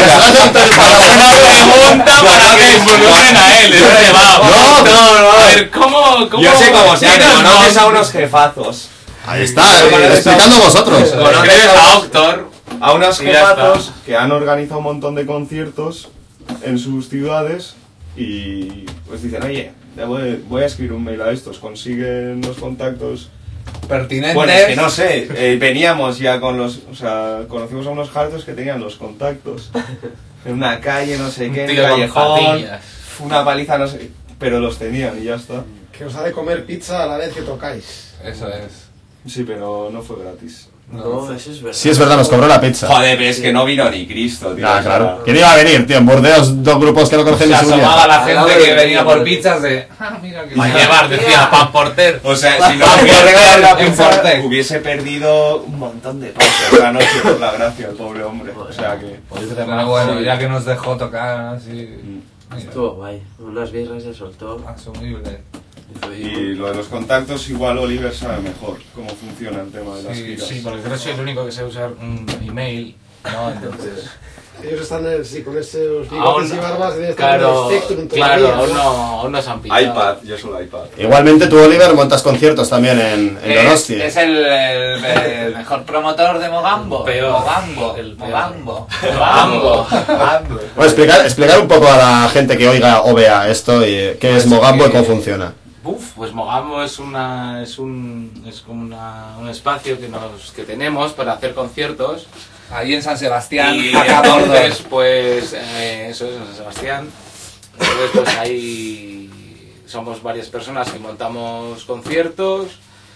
Una pregunta para que involucren a él. Eso se va. No, no, no. A ver, ¿cómo, cómo Yo sé cómo se hace, dinos, conoces ¿no? a unos jefazos. Ahí está, eh, explicando vosotros. Escribes a Octor. A unos Y ya jefazos que han organizado un montón de conciertos en sus ciudades y pues dicen, oye, ya voy, voy a escribir un mail a estos, consiguen los contactos. Pertinentes. Bueno, es que no sé, eh, veníamos ya con los, o sea, conocimos a unos hartos que tenían los contactos en una calle, no sé qué, en un Tío con callejón, patillas. una paliza, no sé, pero los tenían y ya está. Que os ha de comer pizza a la vez que tocáis. Eso es. Sí, pero no fue gratis. No, eso es verdad. Sí, es verdad, nos cobró la pizza. Joder, pero es que no vino ni Cristo, tío. Ah, o sea, claro. ¿Quién iba a venir, tío? En Burdeos, dos grupos que no conocen Se ni su asomaba día. la Al gente lado que del venía río, por tío. pizzas de. Ah, mira que. Va a llevar, decía Pan Porter. O sea, si no Ah, hubiera que regalado la en pizza, Fortec. hubiese perdido un montón de pasos la noche por la gracia, el pobre hombre. O sea que... Pero bueno, ya que nos dejó tocar así. mira, Estuvo guay. Unas birras se soltó. Asumible. Y lo de los contactos, igual Oliver sabe mejor cómo funciona el tema de las Sí, giras. sí, porque creo que soy el único que sé usar un email, ¿no? Entonces... Ellos están eh, sí, con esos Aún, bigotes y barbas deben estar claro, en el Spectrum claro, todavía, aún ¿no? no, aún no se han pillado. iPad, yo solo iPad. Igualmente tú, Oliver, montas conciertos también en, en Es, Donosti. es el, el- el mejor promotor de Mogambo. Peor. Mogambo. El peor. Mogambo. Mogambo. Mogambo. Bueno, explicar, explicar un poco a la gente que oiga o vea esto y qué es Pues Mogambo y que- cómo funciona. Uf, pues Mogambo es una es un es como una, un espacio que nos que tenemos para hacer conciertos Ahí en San Sebastián. y acá por entonces pues eh, eso es en San Sebastián. Entonces pues ahí somos varias personas que montamos conciertos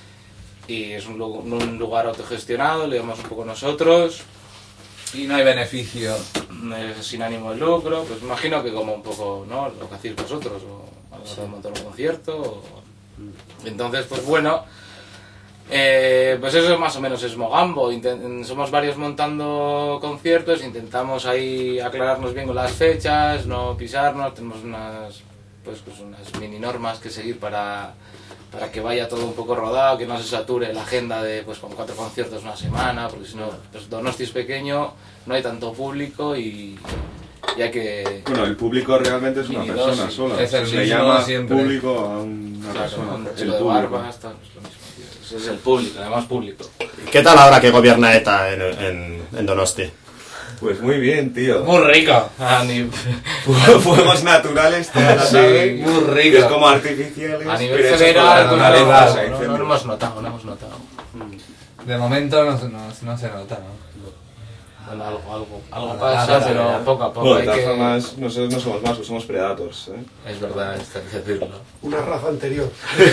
y es un, lu- un lugar autogestionado, le damos un poco nosotros, Y no hay beneficio. eh, sin ánimo de lucro, pues imagino que como un poco, ¿no? Lo que hacéis vosotros, o a la hora de montar un concierto. o- Entonces, pues bueno, eh, pues eso más o menos es Mogambo. Inten- somos varios montando conciertos, intentamos ahí aclararnos bien con las fechas, no pisarnos, tenemos unas, pues, pues unas mini normas que seguir para, para que vaya todo un poco rodado, que no se sature la agenda de pues con cuatro conciertos una semana, porque si no, pues Donosti es pequeño, no hay tanto público y, y hay que... Bueno, el público realmente es una Mini persona dosis. sola. Es el Se mismo llama siempre. público a una Claro, persona. con el chico de público. barbas, tal, es lo mismo, tío. Ese es el público, además público. ¿Qué tal ahora que gobierna ETA en, en, en Donosti? Pues muy bien, tío. Muy rico. A, ni- Fuegos naturales toda la Sí, tarde. muy Que rico. es como artificiales. a nivel pero eso federal, con pues, la no, naturaleza, no, se no, no, incendia. no hemos notado, no hemos notado. De momento no, no, no se nota, ¿no? Bueno, algo, algo, algo Bueno, pasa, nada, pero ya. poco a poco Bueno, de hay todas que... formas, nosotros no somos más, somos predators. ¿eh? Es verdad, está que decirlo. Una raza anterior.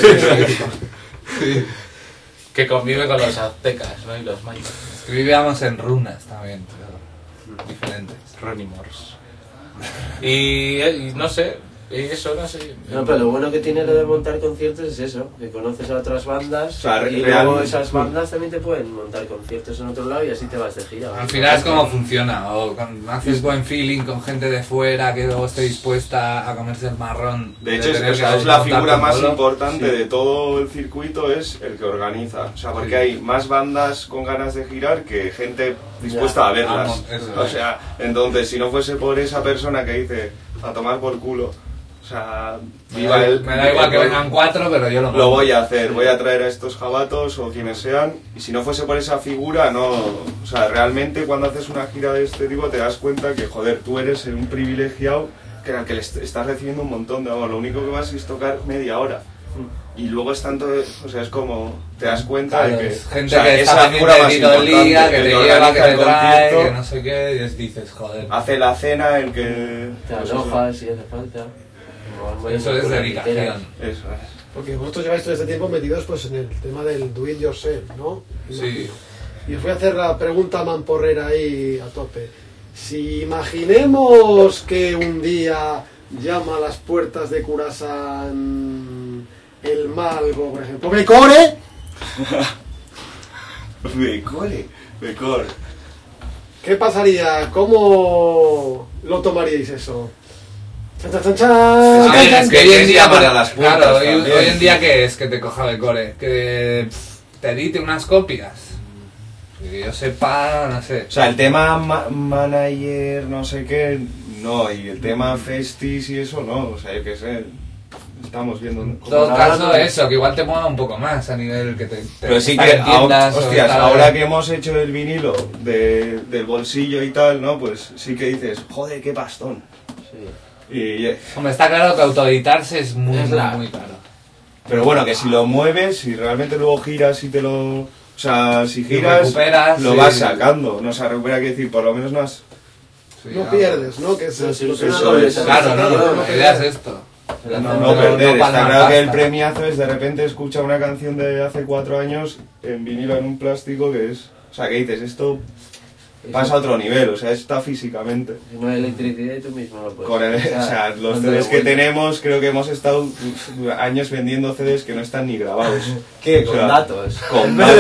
Que convive con los aztecas, ¿no? Y los mayas. Escribíamos en runas también, pero diferentes. Ronimors. Y, y no sé, y eso no sé. No, pero lo bueno que tiene lo de montar conciertos es eso, que conoces a otras bandas O sea, y real- luego esas bandas también te pueden montar conciertos en otro lado y así te vas de gira. Al final es como funciona, o con- haces buen feeling con gente de fuera que luego esté dispuesta a comerse el marrón. De hecho, es, tener o sea, que es la montar figura con más todo. importante Sí. de todo el circuito, es el que organiza. O sea, porque Sí. hay más bandas con ganas de girar que gente dispuesta a verlas. Vamos, eso O es. sea, entonces, si no fuese por esa persona que dice a tomar por culo, o sea, Me viva da, el- me da igual que vengan cuatro, pero yo lo Lo voy a hacer, voy a traer a estos jabatos o quienes sean, y si no fuese por esa figura, no. O sea, realmente cuando haces una gira de este tipo te das cuenta que, joder, tú eres un privilegiado que era que le est- estás recibiendo un montón de amor, lo único que vas es tocar media hora. Y luego es tanto, o sea, es como, te das cuenta Claro, de que... es gente o sea, que esa está figura pendiente de más ti todo el día, importante, que el te que lleva, que organiza te el trae, concierto, que no sé qué, y es- dices, joder. hace la cena, el que... Te pues alojas si hace falta. O Eso es con la dedicación. litera. Eso es. Porque vosotros lleváis todo este tiempo metidos pues en el tema del do it yourself, ¿no? Sí. Y os voy a hacer la pregunta mamporrera ahí a tope. Si imaginemos que un día llama a las puertas de Curaçao el Malgo, por ejemplo, ¡Becore! Becore, Becore. ¿Qué pasaría? ¿Cómo lo tomaríais eso? ¡Chan, chan, chan, chan! A ver, ¡Chan, es chan! que hoy en es día, llamar pero- a las puertas claro, hoy, también. hoy en día ¿qué es que te coja de core? Que pff, te edite unas copias. Que yo sepa, no sé. O sea, el tema ma- manager, no sé qué, no, y el tema festis y eso, no, o sea, yo qué sé, estamos viendo... En cómo todo la- caso, eso, que igual te mueva un poco más a nivel que te. te Pero sí estar que, en ahora, tiendas o hostias, estar- ahora que hemos hecho el vinilo de, del bolsillo y tal, ¿no? Pues sí que dices, joder, qué pastón. Sí. Y, eh, Hombre, está claro que autoeditarse es muy, Es muy, la- muy caro. pero bueno, que si lo mueves, si realmente luego giras y te lo... O sea, si giras, recuperas, lo sí. vas sacando. No se recupera, quiere decir, por lo menos no has... Sí, No ah, pierdes, ¿no? Que es, No, es sí, lo que eso no- es. Claro, no, no, no la idea es esto. El No, hacer- no perder, no está palmar claro que el pasta. premiazo es de repente escuchar una canción de hace cuatro años en vinilo en un plástico que es... O sea, que dices, esto pasa a otro nivel, o sea, está físicamente. Si no hay electricidad y tú mismo lo puedes. Con el, o sea, los C Ds que tenemos, creo que hemos estado uf, años vendiendo C Ds que no están ni grabados. ¿Qué? O Con sea, datos. Con datos.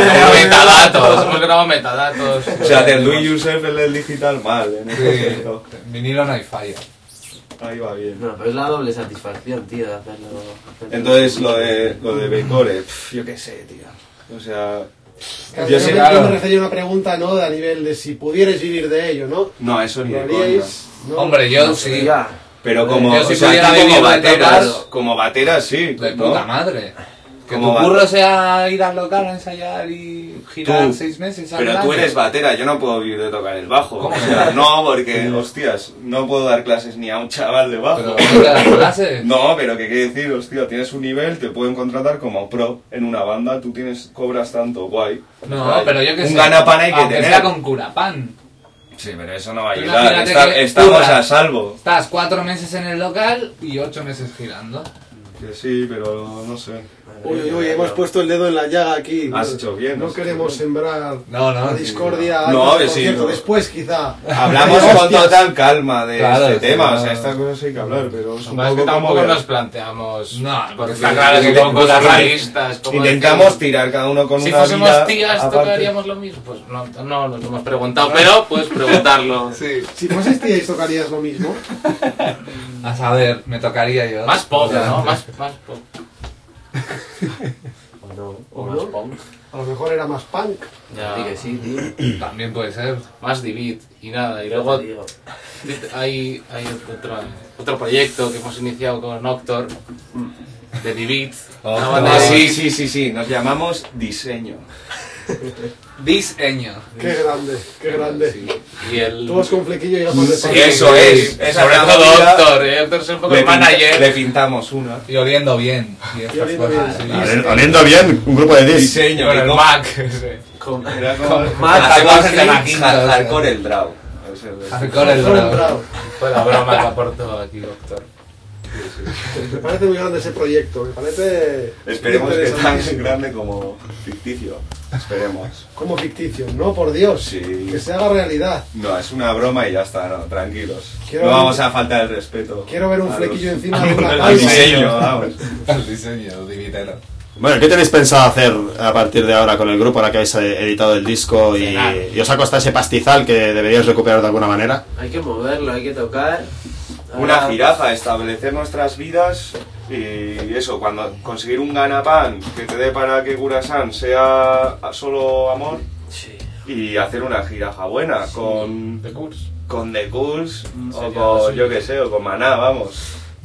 Metadatos, hemos grabado metadatos. O sea, del do it yourself, el del digital, mal. En ese Sí, aspecto. en vinilo no hay falla. Ahí va bien. No, pero es la doble satisfacción, tío, de hacerlo. hacerlo. Entonces, lo de, lo de Becore, pf, yo qué sé, tío. O sea... Claro, Yo yo, sé, me, claro. yo me refería a una pregunta, ¿no? A nivel de si pudierais vivir de ello, ¿no? No, eso ni ¿Lo de coña. haríais? ¿No? Hombre, yo No, sí. ya. Pero como, Yo si o sea, pudiera tú como vivir de bateras, tocar- como bateras sí, De ¿no? puta madre. Que ¿Cómo tu va? curro sea ir al local a ensayar y girar Tú. seis meses al Pero año. tú eres batera, yo no puedo vivir de tocar el bajo. ¿Cómo O sea, que no, porque, hostias, no puedo dar clases ni a un chaval de bajo. Pero ¿no te das clases? No, pero ¿qué quiere decir? Hostia, tienes un nivel, te pueden contratar como pro en una banda, tú tienes cobras tanto, guay. No, Guay. pero yo que sé. Un ganapan hay que aunque tener. sea con Curapán. Sí, pero eso no va a Tú ayudar, imagínate está- que estamos curras. a salvo. Estás cuatro meses en el local y ocho meses girando. Que sí, pero no sé. Uy, uy, uy, hemos puesto el dedo en la llaga aquí. Has hecho bien, No has hecho queremos bien. sembrar No, no, la sí, discordia no. No, antes del sí, concierto. no. Después, quizá. Hablamos Hostias. con total calma de Claro, este sí, tema, no. o sea, estas cosas hay que hablar, pero es un Hombre, es que poco tampoco como... nos planteamos. No, porque porque está claro que intentamos- con cosas realistas. como Intentamos decir, tirar cada uno con si una fuésemos vida tías, aparte. ¿tocaríamos lo mismo? Pues no, no nos lo hemos preguntado, pero puedes preguntarlo. Sí. Si fueses tíais, tocarías lo mismo. A saber, me tocaría yo. Más pop, Ya. ¿no? Más, más pop. O no, ¿O o no? más punk. A lo mejor era más punk. Ya. Sí que sí, tío. También puede ser. Más Divid y nada. Y Yo luego te digo. hay, hay otro, otro proyecto que hemos iniciado con Octor de Divid. Oh, Una banda Ah, de- sí, sí, sí, sí, nos llamamos diseño. Diseño. Qué grande, qué grande. Sí. Y el. Todos con flequillo y gafas de Sí, pan. Eso es, esa Sobre es la todo movida. Octor, ¿eh? Octor es un poco Le, el pinta- manager. le pintamos una. Y oliendo bien. Y estas oliendo cosas. bien. sí. Oliendo- Oliendo bien, un grupo de dis. Diseño. Con que el como- Mac. ese. Era como... Mac, Hacemos tatuajes de clics, Macintosh, hard- ¿no? hardcore el draw. Ese es- Hardcore el Solo bravo. entrado. Fue la broma que aportó aquí Octor. Me parece muy grande ese proyecto. Me parece. Esperemos que tan interesantísimo. grande como ficticio. Esperemos. Como ficticio, no, por Dios. Sí. Que se haga realidad. No, es una broma y ya está, no, tranquilos. Quiero no ver- vamos a faltar el respeto. Quiero ver un a flequillo los- encima de una al palma. diseño, vamos. El diseño, divitero. Bueno, ¿qué tenéis pensado hacer a partir de ahora con el grupo ahora que habéis eh, editado el disco y, y os ha costado ese pastizal que deberíais recuperar de alguna manera? Hay que moverlo, hay que tocar. Una Ahora- jirafa, establecer nuestras vidas y eso, cuando conseguir un ganapán que te dé para que Curaçao sea solo amor Sí. y hacer una jirafa buena con, De Kurs. con The Cools o sería con, así. yo que sé, o con Maná, vamos.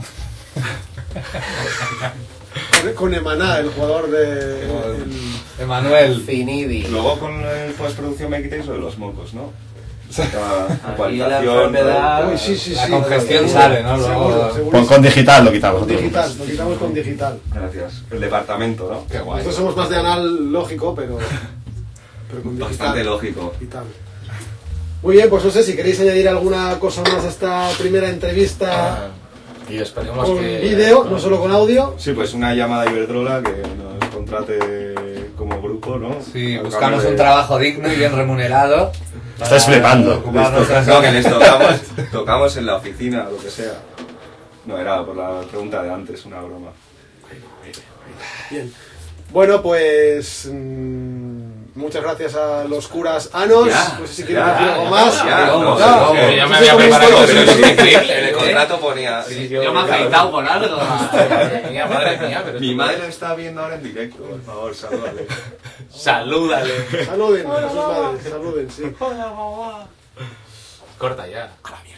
Con- Con Emaná, el jugador de. el- Emanuel. Finidi. Luego con el postproducción me quitéis lo de los mocos, ¿no? Aquí la enfermedad... Uy, sí, sí, la sí, congestión sí, sale, ¿no? Seguro, Luego... con, con digital lo quitamos. Con digital, lo quitamos con digital. Gracias. El departamento, ¿no? Qué guay. Nosotros somos más de analógico, pero... pero con digital. Bastante lógico. Digital. Muy bien, pues no sé si queréis añadir alguna cosa más a esta primera entrevista y esperemos con que... vídeo, no solo con audio. Sí, pues una llamada a Iberdrola que nos contrate como grupo, ¿no? Sí, Al buscamos cambio un de- trabajo digno y bien remunerado. Estás flipando. ocupar Les nuestras toca- no, que horas. les tocamos, tocamos en la oficina, lo que sea. No, era por la pregunta de antes, una broma. Bien. Bueno, pues... mmm, muchas gracias a los curas Anos. Ya, no sé si quieren ya, decir algo ya, más. ya, no, Ya, no, que ya me no sé había cómo preparado, esto- pero es increíble. En el contrato ponía... Yo me he afeitado con algo. Madre mía, madre mía. Pero Mi esto- madre está viendo ahora en directo, por favor, salúdale. Salúdale. Saluden a sus madres, saluden, sí. Corta ya.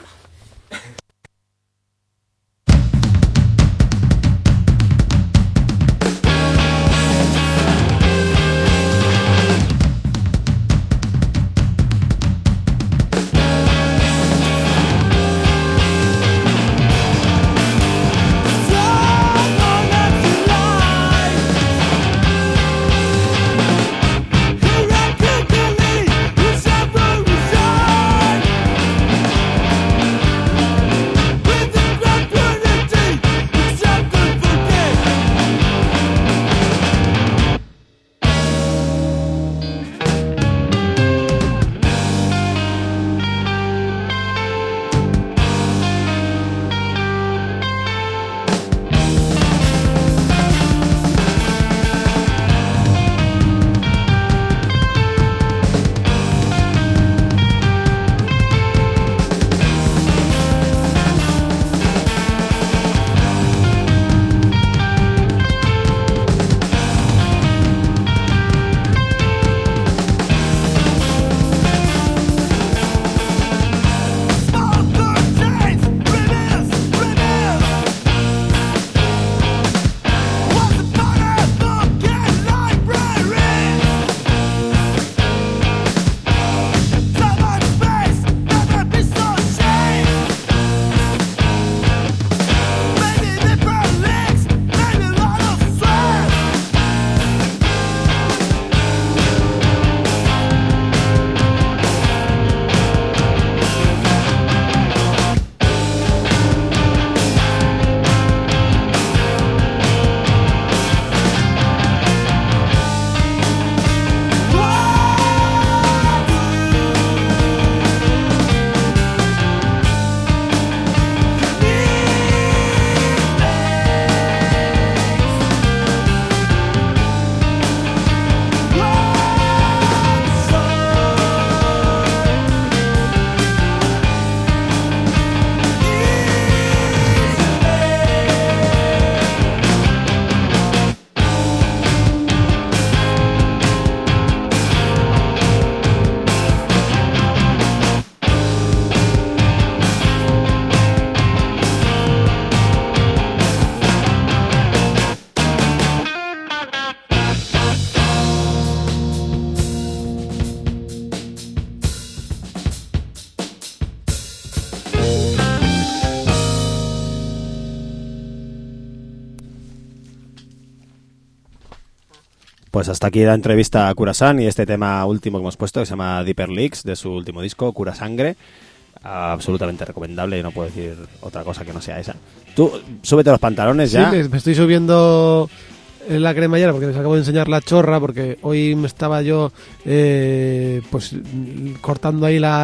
Pues hasta aquí la entrevista a Curasan y este tema último que hemos puesto que se llama Deeper Leaks de su último disco, Cura Sangre. Absolutamente recomendable y no puedo decir otra cosa que no sea esa. Tú, súbete los pantalones ya. Sí, me, me estoy subiendo la cremallera porque les acabo de enseñar la chorra porque hoy me estaba yo eh, pues cortando ahí la...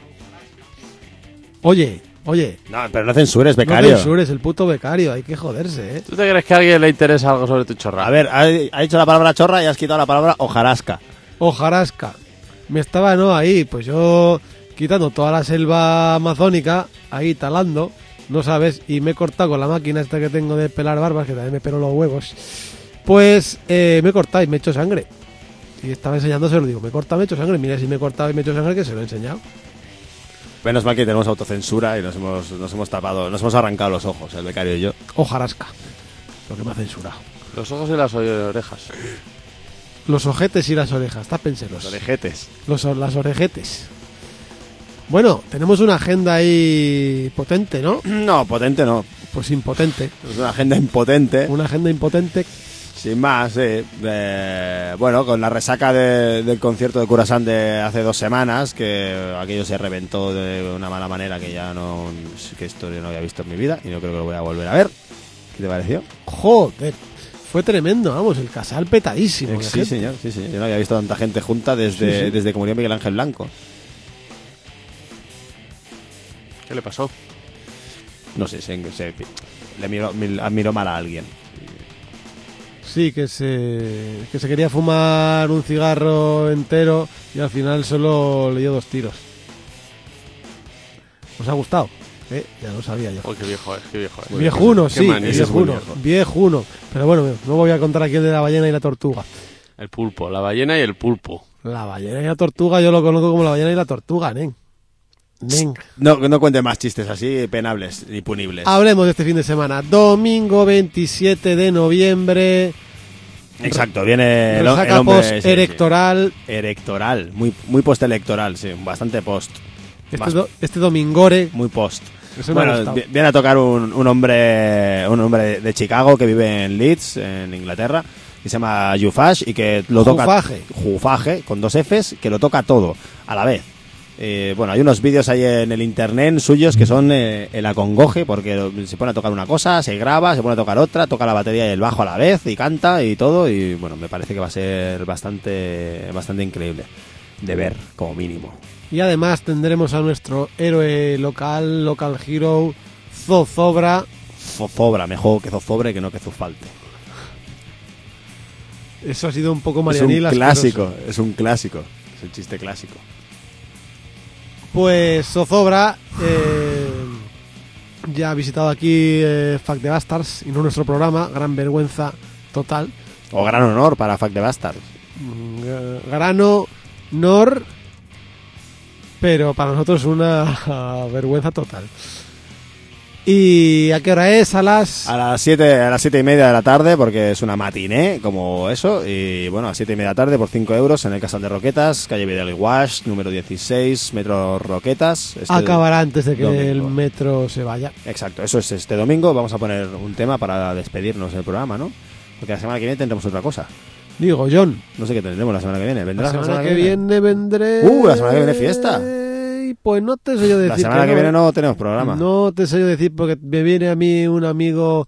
Oye, oye. No, pero no censures, becario. No censures, el puto becario, hay que joderse, ¿eh? ¿Tú te crees que a alguien le interesa algo sobre tu chorra? A ver, ha, ha dicho la palabra chorra y has quitado la palabra hojarasca. Hojarasca. Me estaba, no, ahí, pues yo quitando toda la selva amazónica, ahí talando, no sabes, y me he cortado con la máquina esta que tengo de pelar barbas, que también me pelo los huevos, pues eh, me he cortado y me he hecho sangre. Y estaba enseñándoselo, digo, me he cortado, me he hecho sangre, mira si me he cortado y me he hecho sangre, que se lo he enseñado. Menos mal que tenemos autocensura y nos hemos, nos hemos tapado, nos hemos arrancado los ojos, el becario y yo. Hojarasca, lo que me ha censurado. Los ojos y las orejas. Los ojetes y las orejas, tápenselos. Los orejetes. Los, las orejetes. Bueno, tenemos una agenda ahí potente, ¿no? No, potente no. Pues impotente. Es una agenda impotente. Una agenda impotente. Sin más, sí. Eh, bueno, con la resaca de- del concierto de Curaçao de hace dos semanas, que aquello se reventó de una mala manera que ya no... que esto yo no había visto en mi vida y no creo que lo voy a volver a ver. ¿Qué te pareció? Joder, fue tremendo, vamos, el casal petadísimo. de Sí, gente. señor, sí, sí. Yo no había visto tanta gente junta desde, Sí, sí. desde que murió Miguel Ángel Blanco. ¿Qué le pasó? No sé, se, se- le miró, mir- miró mal a alguien. Sí, que se, que se quería fumar un cigarro entero y al final solo le dio dos tiros. ¿Os ha gustado? Eh, ya lo sabía yo. Uy, qué viejo es, qué viejo es. Viejuno, Qué sí, manía. viejuno, viejuno. Pero bueno, no voy a contar aquí el de la ballena y la tortuga. El pulpo, la ballena y el pulpo. La ballena y la tortuga yo lo conozco como la ballena y la tortuga, nen. Nen. No, no cuente más chistes así penables y punibles. Hablemos de este fin de semana. Domingo veintisiete de noviembre. Exacto, viene el, Resaca el hombre sí, sí. post-electoral. Electoral, muy, muy post-electoral, sí, bastante post. Este, Más- do- este domingore. Muy post. Eso me ha Bueno, gustado. vi- viene a tocar un, un hombre un hombre de Chicago que vive en Leeds, en Inglaterra, que se llama Jufash y que lo toca... Jufage. Jufage, con dos Fs, que lo toca todo, a la vez. Eh, bueno, hay unos vídeos ahí en el internet suyos que son eh, el acongoje, porque se pone a tocar una cosa, se graba, se pone a tocar otra, toca la batería y el bajo a la vez y canta y todo, y bueno, me parece que va a ser bastante bastante increíble de ver, como mínimo. Y además tendremos a nuestro héroe local, local hero, Zozobra. Zozobra, mejor que Zozobre que no que Zofalte. Eso ha sido un poco Es marianil. un clásico, es un clásico, es un chiste clásico. Pues Zozobra eh, ya ha visitado aquí eh, Fuck the Bastards y no nuestro programa, gran vergüenza total. O gran honor para Fuck the Bastards. Mm, gra- Grano, Nor, pero para nosotros una vergüenza total. ¿Y a qué hora es? A las... A las siete, a las siete y media de la tarde, porque es una matiné, como eso, y bueno, a las siete y media de la tarde por cinco euros en el Casal de Roquetas, calle Vidal y Guasch, número dieciséis, metro Roquetas. Este Acabará antes de que domingo. el metro se vaya. Exacto, eso es este domingo. Vamos a poner un tema para despedirnos del programa, ¿no? Porque la semana que viene tendremos otra cosa. Digo, John, No sé qué tendremos la semana que viene. la ¿Vendrás semana que viene vendré... Uh, la semana que viene fiesta. Y pues no te sé yo decir La semana que, no, viene ¿eh? no tenemos programa. No te sé yo decir porque me viene a mí un amigo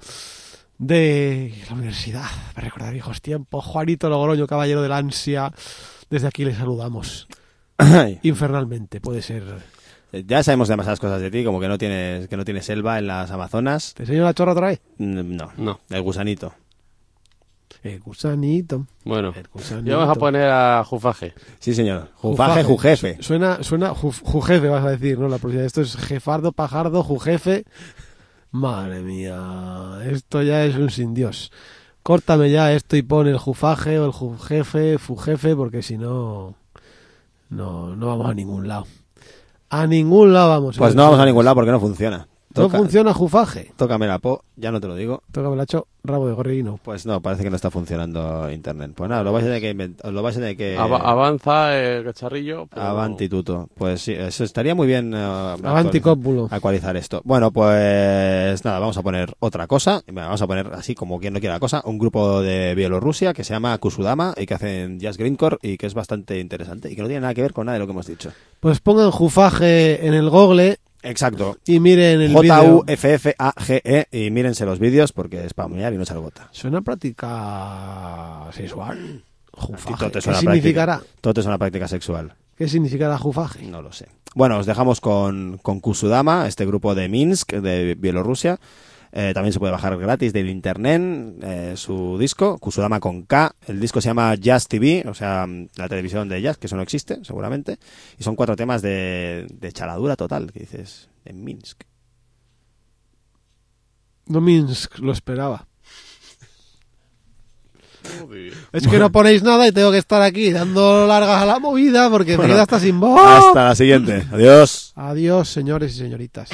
de la universidad, para recordar viejos tiempos, Juanito Logroño, caballero del ansia. Desde aquí le saludamos. Ay, Infernalmente, puede ser. ya sabemos demasiadas cosas de ti, como que no tienes que no tienes selva en las Amazonas. ¿Te enseño la chorra otra vez? Mm, No, No. el gusanito. El gusanito. Bueno, El gusanito. ya vamos a poner a Jufaje. Sí, señor. Jufaje, jujefe. Suena, suena, ju- jujefe vas a decir, ¿no? La pronunciación. Esto es jefardo, pajardo, jujefe. Madre mía, esto ya es un sin Dios. Córtame ya esto y pon el jufaje o el jujefe, fujefe, porque si no, no, no vamos a ningún lado. A ningún lado vamos. Pues no vamos a ningún lado porque no funciona. No Toca- funciona jufaje. Tócame la po, ya no te lo digo. Tócame la cho, rabo de gorrino. Pues no, parece que no está funcionando internet. Pues nada, lo vais a tener que inventar, lo vais a tener que... Ava- avanza el cacharrillo. pero- Avanti tuto. Pues sí, eso estaría muy bien. eh, Avanti actualizar- cópulo. Actualizar esto. Bueno, pues nada, vamos a poner otra cosa. Bueno, vamos a poner así como quien no quiera la cosa. Un grupo de Bielorrusia que se llama Kusudama y que hacen jazz grindcore y que es bastante interesante y que no tiene nada que ver con nada de lo que hemos dicho. Pues pongan jufaje en el google Exacto. y miren el J vídeo. U F F A G E y mírense los vídeos porque es para mear y no echar gota. Suena práctica sexual. A ti Jufaje. todo te ¿Qué suena significará? práctica- Todo es una práctica sexual. ¿Qué significará jufaje? No lo sé. Bueno, os dejamos con, con Kusudama, este grupo de Minsk, de Bielorrusia. Eh, también se puede bajar gratis del internet eh, su disco, Kusudama con K. El disco se llama Jazz T V, o sea, la televisión de jazz, que eso no existe, seguramente. Y son cuatro temas de, de chaladura total, que dices, en Minsk. No Minsk, lo esperaba. Es que no ponéis nada y tengo que estar aquí dando largas a la movida porque Bueno, me queda hasta sin voz. Hasta la siguiente. Adiós. Adiós, señores y señoritas.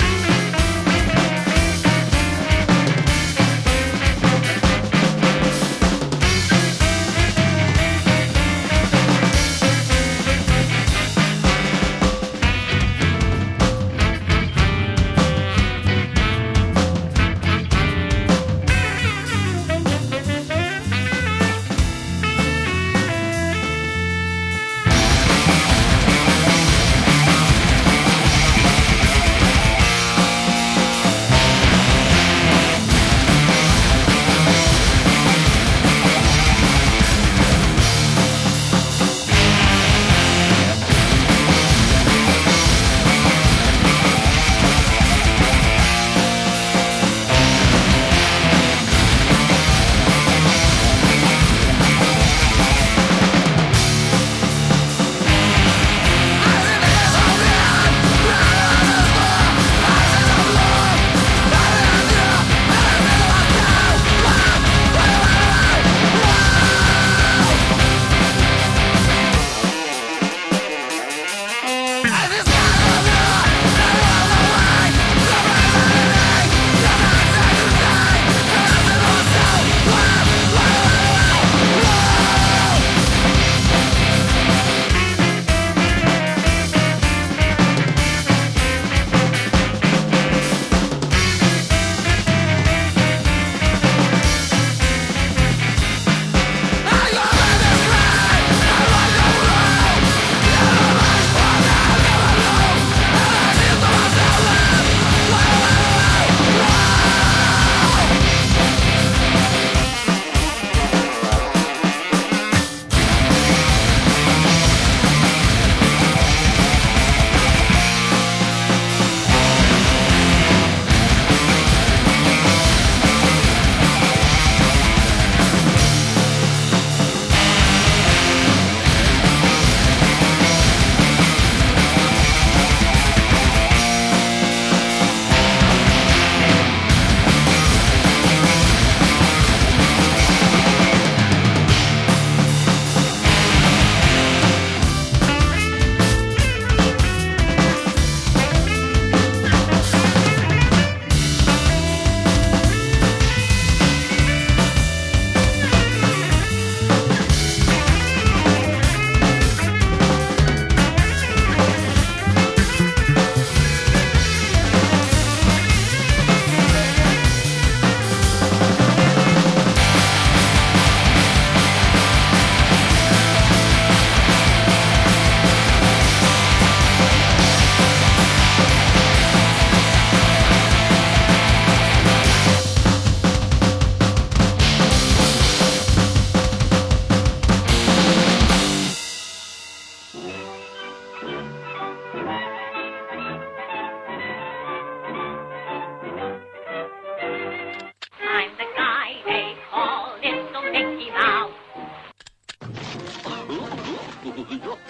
sencillo.